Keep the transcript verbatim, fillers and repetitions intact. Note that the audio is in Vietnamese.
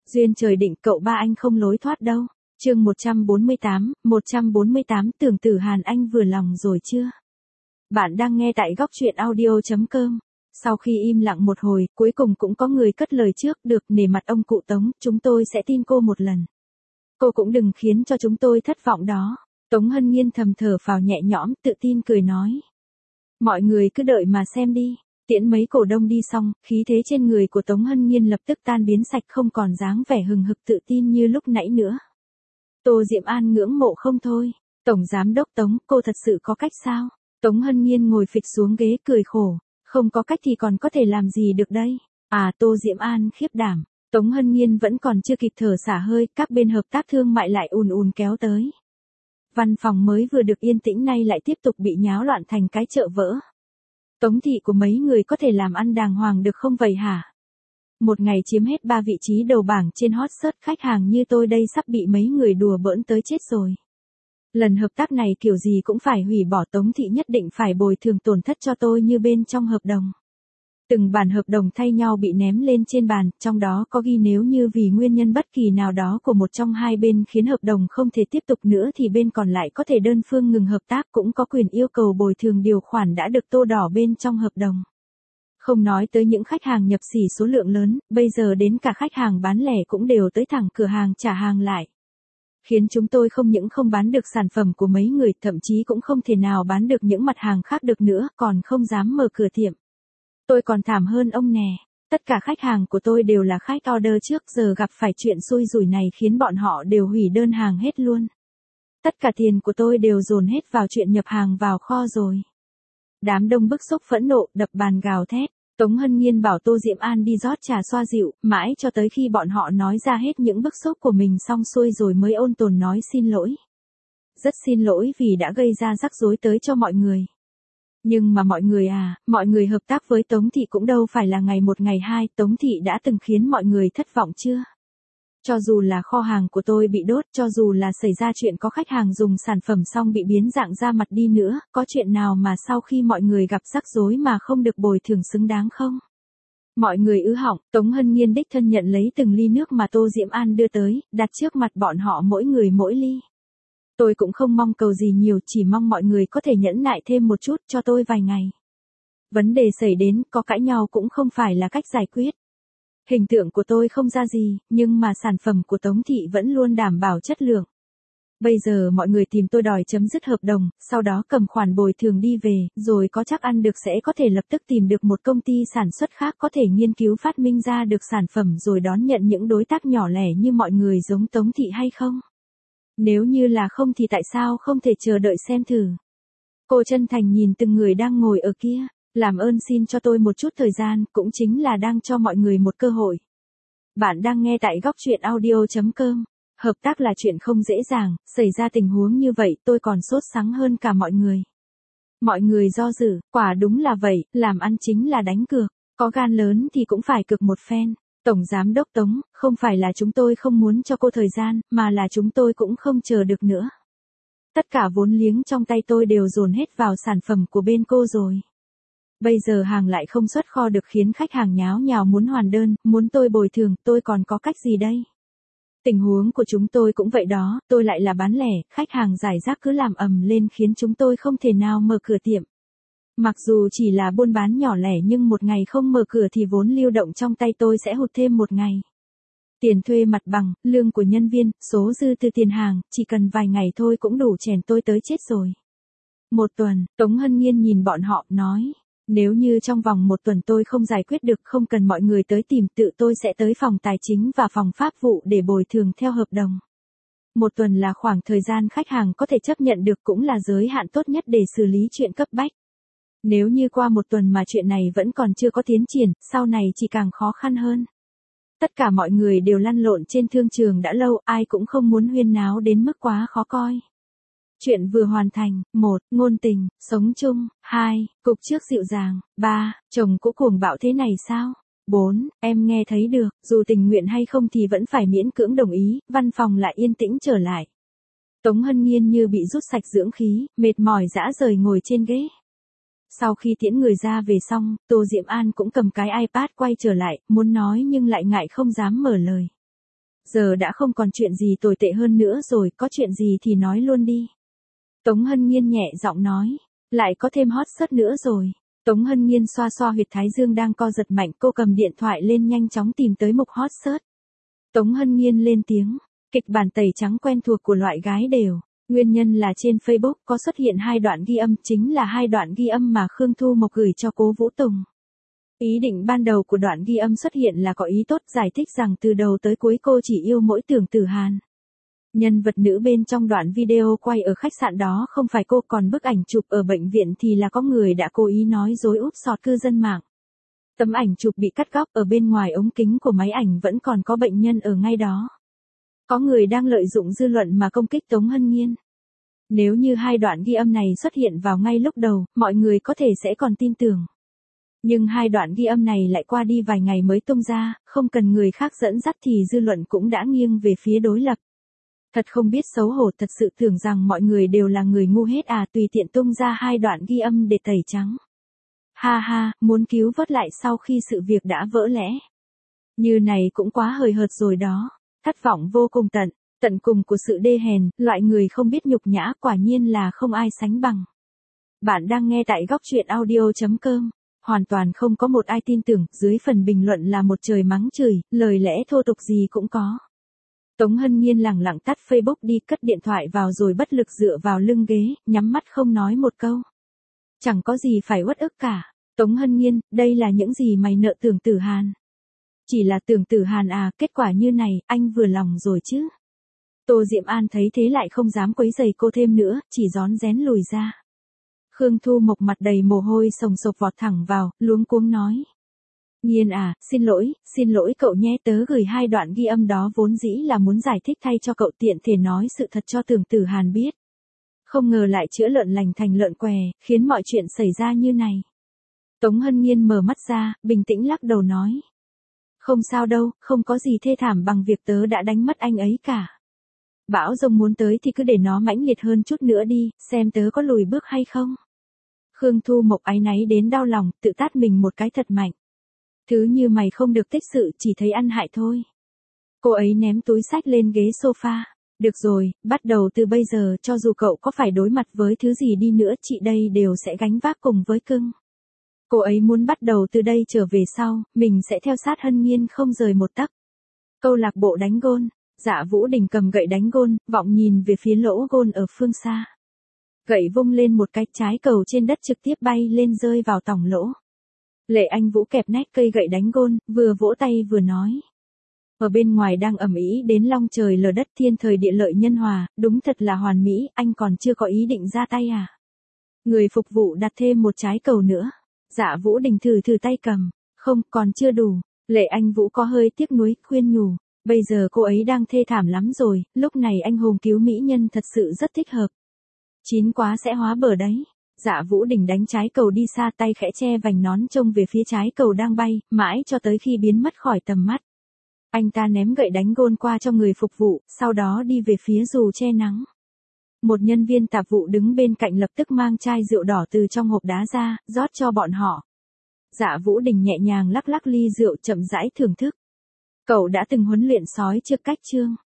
Duyên trời định cậu ba anh không lối thoát đâu. Chương một trăm bốn mươi tám, một trăm bốn mươi tám Tưởng Tử Hàn anh vừa lòng rồi chưa? Bạn đang nghe tại góc truyện audio chấm com. Sau khi im lặng một hồi, cuối cùng cũng có người cất lời trước, được, nể mặt ông cụ Tống, chúng tôi sẽ tin cô một lần. Cô cũng đừng khiến cho chúng tôi thất vọng đó. Tống Hân Nhiên thầm thở phào nhẹ nhõm, tự tin cười nói. Mọi người cứ đợi mà xem đi. Tiễn mấy cổ đông đi xong, khí thế trên người của Tống Hân Nhiên lập tức tan biến sạch, không còn dáng vẻ hừng hực tự tin như lúc nãy nữa. Tô Diệm An ngưỡng mộ không thôi. Tổng giám đốc Tống, cô thật sự có cách sao? Tống Hân Nhiên ngồi phịch xuống ghế cười khổ. Không có cách thì còn có thể làm gì được đây? À, Tô Diệm An khiếp đảm. Tống Hân Nhiên vẫn còn chưa kịp thở xả hơi, các bên hợp tác thương mại lại ùn ùn kéo tới. Văn phòng mới vừa được yên tĩnh nay lại tiếp tục bị nháo loạn thành cái chợ vỡ. Tống thị của mấy người có thể làm ăn đàng hoàng được không vậy hả? Một ngày chiếm hết ba vị trí đầu bảng trên hot search, khách hàng như tôi đây sắp bị mấy người đùa bỡn tới chết rồi. Lần hợp tác này kiểu gì cũng phải hủy bỏ, Tống thị nhất định phải bồi thường tổn thất cho tôi như bên trong hợp đồng. Từng bản hợp đồng thay nhau bị ném lên trên bàn, trong đó có ghi nếu như vì nguyên nhân bất kỳ nào đó của một trong hai bên khiến hợp đồng không thể tiếp tục nữa thì bên còn lại có thể đơn phương ngừng hợp tác, cũng có quyền yêu cầu bồi thường điều khoản đã được tô đỏ bên trong hợp đồng. Không nói tới những khách hàng nhập xỉ số lượng lớn, bây giờ đến cả khách hàng bán lẻ cũng đều tới thẳng cửa hàng trả hàng lại. Khiến chúng tôi không những không bán được sản phẩm của mấy người, thậm chí cũng không thể nào bán được những mặt hàng khác được nữa, còn không dám mở cửa tiệm. Tôi còn thảm hơn ông nè. Tất cả khách hàng của tôi đều là khách order trước, giờ gặp phải chuyện xui rủi này khiến bọn họ đều hủy đơn hàng hết luôn. Tất cả tiền của tôi đều dồn hết vào chuyện nhập hàng vào kho rồi. Đám đông bức xúc phẫn nộ, đập bàn gào thét. Tống Hân Nhiên bảo Tô Diệm An đi rót trà xoa dịu, mãi cho tới khi bọn họ nói ra hết những bức xúc của mình xong xuôi rồi mới ôn tồn nói xin lỗi. Rất xin lỗi vì đã gây ra rắc rối tới cho mọi người. Nhưng mà mọi người à, mọi người hợp tác với Tống thị cũng đâu phải là ngày một ngày hai, Tống thị đã từng khiến mọi người thất vọng chưa? Cho dù là kho hàng của tôi bị đốt, cho dù là xảy ra chuyện có khách hàng dùng sản phẩm xong bị biến dạng ra mặt đi nữa, có chuyện nào mà sau khi mọi người gặp rắc rối mà không được bồi thường xứng đáng không? Mọi người ứ họng, Tống Hân Nhiên đích thân nhận lấy từng ly nước mà Tô Diệm An đưa tới, đặt trước mặt bọn họ mỗi người mỗi ly. Tôi cũng không mong cầu gì nhiều, chỉ mong mọi người có thể nhẫn nại thêm một chút cho tôi vài ngày. Vấn đề xảy đến, có cãi nhau cũng không phải là cách giải quyết. Hình tượng của tôi không ra gì, nhưng mà sản phẩm của Tống thị vẫn luôn đảm bảo chất lượng. Bây giờ mọi người tìm tôi đòi chấm dứt hợp đồng, sau đó cầm khoản bồi thường đi về, rồi có chắc ăn được sẽ có thể lập tức tìm được một công ty sản xuất khác có thể nghiên cứu phát minh ra được sản phẩm rồi đón nhận những đối tác nhỏ lẻ như mọi người giống Tống thị hay không? Nếu như là không thì tại sao không thể chờ đợi xem thử? Cô chân thành nhìn từng người đang ngồi ở kia. Làm ơn xin cho tôi một chút thời gian, cũng chính là đang cho mọi người một cơ hội. Bạn đang nghe tại góc truyện audio chấm com. Hợp tác là chuyện không dễ dàng, xảy ra tình huống như vậy tôi còn sốt sắng hơn cả mọi người. Mọi người do dự, quả đúng là vậy, làm ăn chính là đánh cược, có gan lớn thì cũng phải cược một phen. Tổng giám đốc Tống, không phải là chúng tôi không muốn cho cô thời gian, mà là chúng tôi cũng không chờ được nữa. Tất cả vốn liếng trong tay tôi đều dồn hết vào sản phẩm của bên cô rồi. Bây giờ hàng lại không xuất kho được khiến khách hàng nháo nhào muốn hoàn đơn, muốn tôi bồi thường, tôi còn có cách gì đây? Tình huống của chúng tôi cũng vậy đó, tôi lại là bán lẻ, khách hàng rải rác cứ làm ầm lên khiến chúng tôi không thể nào mở cửa tiệm. Mặc dù chỉ là buôn bán nhỏ lẻ nhưng một ngày không mở cửa thì vốn lưu động trong tay tôi sẽ hụt thêm một ngày. Tiền thuê mặt bằng, lương của nhân viên, số dư từ tiền hàng, chỉ cần vài ngày thôi cũng đủ chèn tôi tới chết rồi. Một tuần, Tống Hân Nhiên nhìn bọn họ, nói. Nếu như trong vòng một tuần tôi không giải quyết được, không cần mọi người tới tìm, tự tôi sẽ tới phòng tài chính và phòng pháp vụ để bồi thường theo hợp đồng. Một tuần là khoảng thời gian khách hàng có thể chấp nhận được, cũng là giới hạn tốt nhất để xử lý chuyện cấp bách. Nếu như qua một tuần mà chuyện này vẫn còn chưa có tiến triển, sau này chỉ càng khó khăn hơn. Tất cả mọi người đều lăn lộn trên thương trường đã lâu, ai cũng không muốn huyên náo đến mức quá khó coi. Chuyện vừa hoàn thành, một, ngôn tình, sống chung, hai, cục trước dịu dàng, ba, chồng cũ cuồng bạo thế này sao? bốn, em nghe thấy được, dù tình nguyện hay không thì vẫn phải miễn cưỡng đồng ý, văn phòng lại yên tĩnh trở lại. Tống Hân Nhiên như bị rút sạch dưỡng khí, mệt mỏi rã rời ngồi trên ghế. Sau khi tiễn người ra về xong, Tô Diệm An cũng cầm cái iPad quay trở lại, muốn nói nhưng lại ngại không dám mở lời. Giờ đã không còn chuyện gì tồi tệ hơn nữa rồi, có chuyện gì thì nói luôn đi. Tống Hân Nhiên nhẹ giọng nói, lại có thêm hot search nữa rồi. Tống Hân Nhiên xoa xoa huyệt thái dương đang co giật mạnh, cô cầm điện thoại lên nhanh chóng tìm tới mục hot search. Tống Hân Nhiên lên tiếng, kịch bản tẩy trắng quen thuộc của loại gái đều. Nguyên nhân là trên Facebook có xuất hiện hai đoạn ghi âm, chính là hai đoạn ghi âm mà Khương Thu Mộc gửi cho Cố Vũ Tùng. Ý định ban đầu của đoạn ghi âm xuất hiện là có ý tốt, giải thích rằng từ đầu tới cuối cô chỉ yêu mỗi Tưởng Tử Hàn. Nhân vật nữ bên trong đoạn video quay ở khách sạn đó không phải cô, còn bức ảnh chụp ở bệnh viện thì là có người đã cố ý nói dối úp sọt cư dân mạng. Tấm ảnh chụp bị cắt góc, ở bên ngoài ống kính của máy ảnh vẫn còn có bệnh nhân ở ngay đó. Có người đang lợi dụng dư luận mà công kích Tống Hân Nhiên. Nếu như hai đoạn ghi âm này xuất hiện vào ngay lúc đầu, mọi người có thể sẽ còn tin tưởng. Nhưng hai đoạn ghi âm này lại qua đi vài ngày mới tung ra, không cần người khác dẫn dắt thì dư luận cũng đã nghiêng về phía đối lập. Thật không biết xấu hổ, thật sự tưởng rằng mọi người đều là người ngu hết à, tùy tiện tung ra hai đoạn ghi âm để tẩy trắng. Ha ha, muốn cứu vớt lại sau khi sự việc đã vỡ lẽ. Như này cũng quá hời hợt rồi đó. Thất vọng vô cùng tận, tận cùng của sự đê hèn, loại người không biết nhục nhã quả nhiên là không ai sánh bằng. Bạn đang nghe tại góc truyện audio chấm com. Hoàn toàn không có một ai tin tưởng, dưới phần bình luận là một trời mắng chửi, lời lẽ thô tục gì cũng có. Tống Hân Nhiên lẳng lặng tắt Facebook đi, cất điện thoại vào rồi bất lực dựa vào lưng ghế, nhắm mắt không nói một câu. Chẳng có gì phải uất ức cả. Tống Hân Nhiên, đây là những gì mày nợ Tưởng Tử Hàn? Chỉ là Tưởng Tử Hàn à, kết quả như này, anh vừa lòng rồi chứ? Tô Diệm An thấy thế lại không dám quấy rầy cô thêm nữa, chỉ rón rén lùi ra. Khương Thu Mộc mặt đầy mồ hôi sồng sộc vọt thẳng vào, luống cuống nói. Nhiên à, xin lỗi, xin lỗi cậu nhé, tớ gửi hai đoạn ghi âm đó vốn dĩ là muốn giải thích thay cho cậu tiện thể nói sự thật cho Tưởng Tử Hàn biết. Không ngờ lại chữa lợn lành thành lợn què, khiến mọi chuyện xảy ra như này. Tống Hân Nhiên mở mắt ra, bình tĩnh lắc đầu nói. Không sao đâu, không có gì thê thảm bằng việc tớ đã đánh mất anh ấy cả. Bão rông muốn tới thì cứ để nó mãnh liệt hơn chút nữa đi, xem tớ có lùi bước hay không. Khương Thu Mộc áy náy đến đau lòng, tự tát mình một cái thật mạnh. Thứ như mày không được tích sự, chỉ thấy ăn hại thôi. Cô ấy ném túi xách lên ghế sofa. Được rồi, bắt đầu từ bây giờ, cho dù cậu có phải đối mặt với thứ gì đi nữa, chị đây đều sẽ gánh vác cùng với cưng. Cô ấy muốn bắt đầu từ đây trở về sau, mình sẽ theo sát Hân Nhiên không rời một tấc. Câu lạc bộ đánh gôn, Dạ Vũ Đình cầm gậy đánh gôn, vọng nhìn về phía lỗ gôn ở phương xa. Gậy vung lên một cái, trái cầu trên đất trực tiếp bay lên rơi vào tòng lỗ. Lệ Anh Vũ kẹp nét cây gậy đánh gôn, vừa vỗ tay vừa nói. Ở bên ngoài đang ầm ĩ đến long trời lở đất, thiên thời địa lợi nhân hòa, đúng thật là hoàn mỹ, anh còn chưa có ý định ra tay à? Người phục vụ đặt thêm một trái cầu nữa. Dạ Vũ Đình thử thử tay cầm, không, còn chưa đủ. Lệ Anh Vũ có hơi tiếc nuối, khuyên nhủ, bây giờ cô ấy đang thê thảm lắm rồi, lúc này anh hùng cứu mỹ nhân thật sự rất thích hợp. Chín quá sẽ hóa bờ đấy. Dạ Vũ Đình đánh trái cầu đi xa, tay khẽ che vành nón trông về phía trái cầu đang bay, mãi cho tới khi biến mất khỏi tầm mắt. Anh ta ném gậy đánh gôn qua cho người phục vụ, sau đó đi về phía dù che nắng. Một nhân viên tạp vụ đứng bên cạnh lập tức mang chai rượu đỏ từ trong hộp đá ra, rót cho bọn họ. Dạ Vũ Đình nhẹ nhàng lắc lắc ly rượu chậm rãi thưởng thức. Cậu đã từng huấn luyện sói chưa cách chưa?